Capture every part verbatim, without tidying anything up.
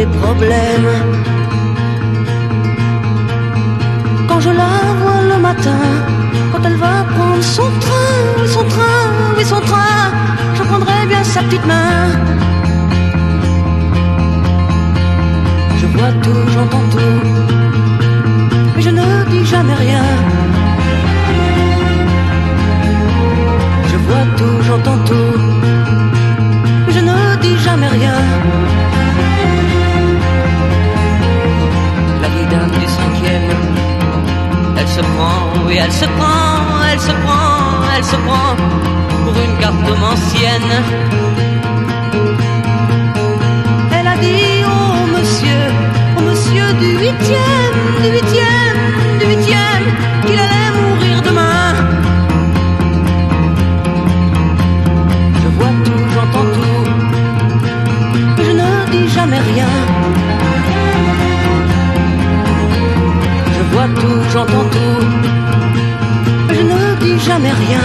des problèmes. Quand je la vois le matin, quand elle va prendre son train, oui son train, oui son train, je prendrai bien sa petite main. Je vois tout, j'entends tout, mais je ne dis jamais rien. Je vois tout, j'entends tout, mais je ne dis jamais rien. La vieille dame du cinquième, elle se prend, oui elle se prend, elle se prend, elle se prend pour une cartomancienne. Elle a dit oh monsieur, oh monsieur du huitième, du huitième, du huitième, qu'il allait mourir demain. Je vois tout, j'entends tout, mais je ne dis jamais rien. Je vois tout, j'entends tout, mais je ne dis jamais rien.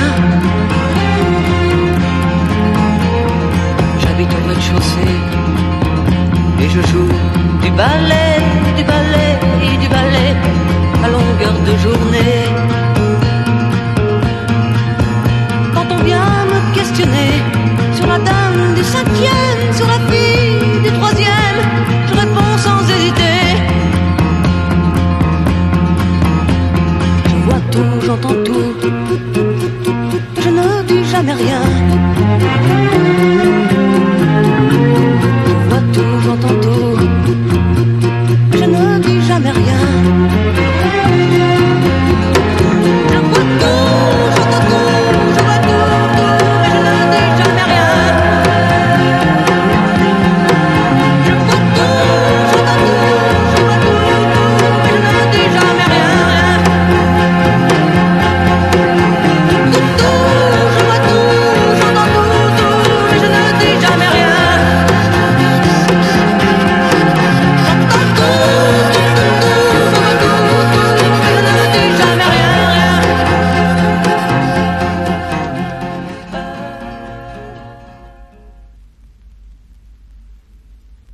J'habite au rez-de-chaussée et je joue du ballet, du ballet, du ballet à longueur de journée. Quand on vient me questionner sur la dame du cinquième, sur la fille